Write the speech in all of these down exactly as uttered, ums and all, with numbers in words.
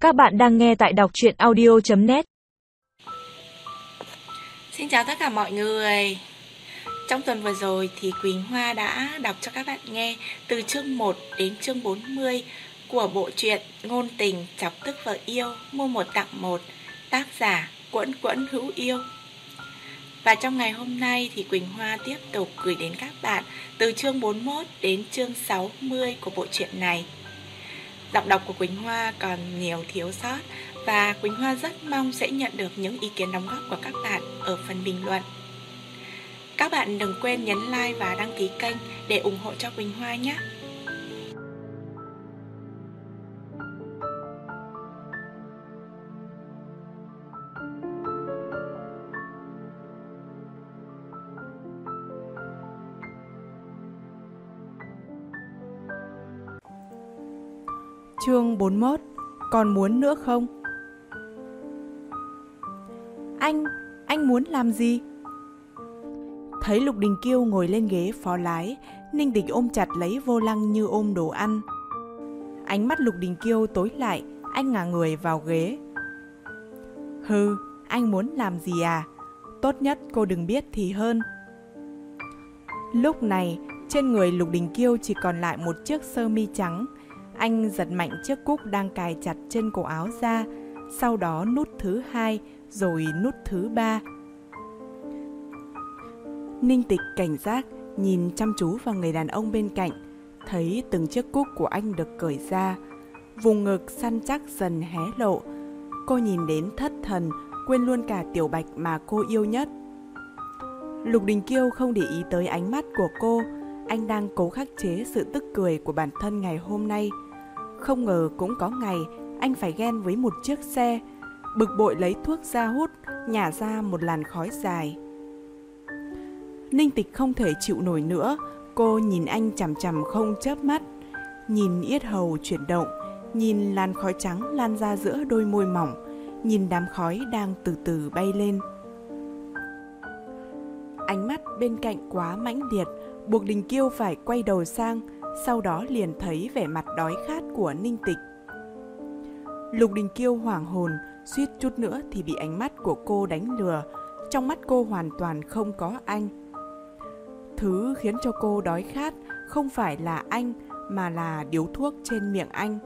Các bạn đang nghe tại đọc truyện audio chấm net. Xin chào tất cả mọi người. Trong tuần vừa rồi thì Quỳnh Hoa đã đọc cho các bạn nghe từ chương một đến chương bốn mươi của bộ truyện Ngôn tình chọc tức vợ yêu, mua một tặng một, tác giả Quẫn Quẫn Hữu Yêu. Và trong ngày hôm nay thì Quỳnh Hoa tiếp tục gửi đến các bạn từ chương bốn mươi mốt đến chương sáu mươi của bộ truyện này. Giọng đọc của Quỳnh Hoa còn nhiều thiếu sót và Quỳnh Hoa rất mong sẽ nhận được những ý kiến đóng góp của các bạn ở phần bình luận. Các bạn đừng quên nhấn like và đăng ký kênh để ủng hộ cho Quỳnh Hoa nhé. Chương bốn mươi mốt. Còn muốn nữa không? Anh, anh muốn làm gì? Thấy Lục Đình Kiêu ngồi lên ghế phó lái, Ninh Tịch ôm chặt lấy vô lăng như ôm đồ ăn. Ánh mắt Lục Đình Kiêu tối lại, anh ngả người vào ghế. Hừ, anh muốn làm gì à? Tốt nhất cô đừng biết thì hơn. Lúc này, trên người Lục Đình Kiêu chỉ còn lại một chiếc sơ mi trắng. Anh giật mạnh chiếc cúc đang cài chặt trên cổ áo ra, sau đó nút thứ hai, rồi nút thứ ba. Ninh Tịch cảnh giác, nhìn chăm chú vào người đàn ông bên cạnh, thấy từng chiếc cúc của anh được cởi ra. Vùng ngực săn chắc dần hé lộ. Cô nhìn đến thất thần, quên luôn cả Tiểu Bạch mà cô yêu nhất. Lục Đình Kiêu không để ý tới ánh mắt của cô, anh đang cố khắc chế sự tức cười của bản thân ngày hôm nay. Không ngờ cũng có ngày anh phải ghen với một chiếc xe. Bực bội lấy thuốc ra hút, nhả ra một làn khói dài. Ninh Tịch không thể chịu nổi nữa, cô nhìn anh chằm chằm không chớp mắt. Nhìn yết hầu chuyển động, nhìn làn khói trắng lan ra giữa đôi môi mỏng, nhìn đám khói đang từ từ bay lên. Ánh mắt bên cạnh quá mãnh liệt, buộc Đình Kiêu phải quay đầu sang, sau đó liền thấy vẻ mặt đói khát của Ninh Tịch. Lục Đình Kiêu hoảng hồn, suýt chút nữa thì bị ánh mắt của cô đánh lừa. Trong mắt cô hoàn toàn không có anh. Thứ khiến cho cô đói khát không phải là anh, mà là điếu thuốc trên miệng anh.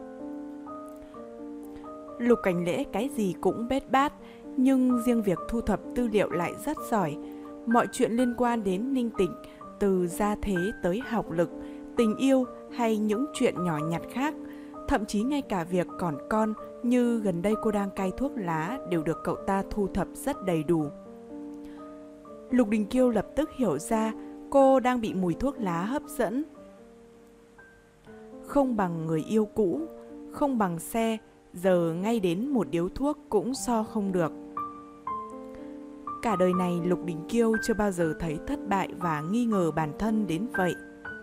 Lục Cảnh Lễ cái gì cũng bết bát, nhưng riêng việc thu thập tư liệu lại rất giỏi. Mọi chuyện liên quan đến Ninh Tịch, từ gia thế tới học lực, tình yêu hay những chuyện nhỏ nhặt khác, thậm chí ngay cả việc còn con như gần đây cô đang cai thuốc lá đều được cậu ta thu thập rất đầy đủ. Lục Đình Kiêu lập tức hiểu ra cô đang bị mùi thuốc lá hấp dẫn. Không bằng người yêu cũ, không bằng xe, giờ ngay đến một điếu thuốc cũng so không được. Cả đời này Lục Đình Kiêu chưa bao giờ thấy thất bại và nghi ngờ bản thân đến vậy.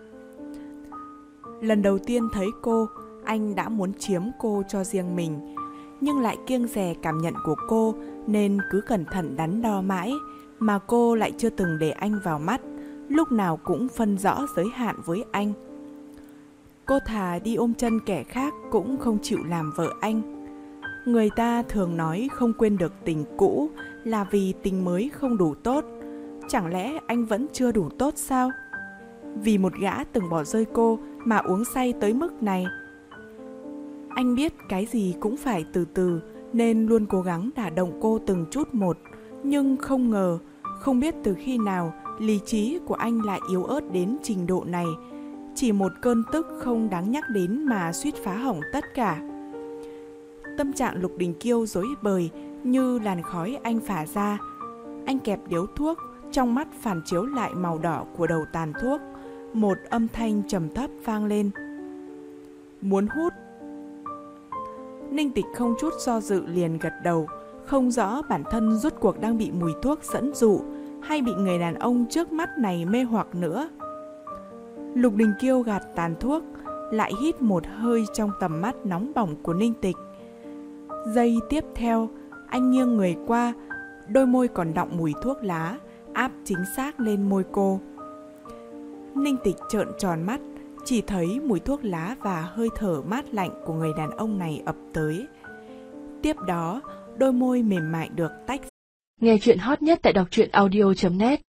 Lần đầu tiên thấy cô, anh đã muốn chiếm cô cho riêng mình, nhưng lại kiêng dè cảm nhận của cô nên cứ cẩn thận đắn đo mãi, mà cô lại chưa từng để anh vào mắt, lúc nào cũng phân rõ giới hạn với anh. Cô thà đi ôm chân kẻ khác cũng không chịu làm vợ anh. Người ta thường nói không quên được tình cũ là vì tình mới không đủ tốt. Chẳng lẽ anh vẫn chưa đủ tốt sao? Vì một gã từng bỏ rơi cô mà uống say tới mức này. Anh biết cái gì cũng phải từ từ nên luôn cố gắng đả động cô từng chút một. Nhưng không ngờ, không biết từ khi nào lý trí của anh lại yếu ớt đến trình độ này. Chỉ một cơn tức không đáng nhắc đến mà suýt phá hỏng tất cả. Tâm trạng Lục Đình Kiêu rối bời như làn khói anh phả ra. Anh kẹp điếu thuốc, trong mắt phản chiếu lại màu đỏ của đầu tàn thuốc. Một âm thanh trầm thấp vang lên. Muốn hút. Ninh Tịch không chút do dự liền gật đầu, không rõ bản thân rốt cuộc đang bị mùi thuốc dẫn dụ hay bị người đàn ông trước mắt này mê hoặc nữa. Lục Đình Kiêu gạt tàn thuốc, lại hít một hơi trong tầm mắt nóng bỏng của Ninh Tịch. Giây tiếp theo, anh nghiêng người qua, đôi môi còn đọng mùi thuốc lá, áp chính xác lên môi cô. Ninh Tịch trợn tròn mắt, chỉ thấy mùi thuốc lá và hơi thở mát lạnh của người đàn ông này ập tới. Tiếp đó, đôi môi mềm mại được tách. Nghe chuyện hot nhất tại đọc truyện audio chấm net.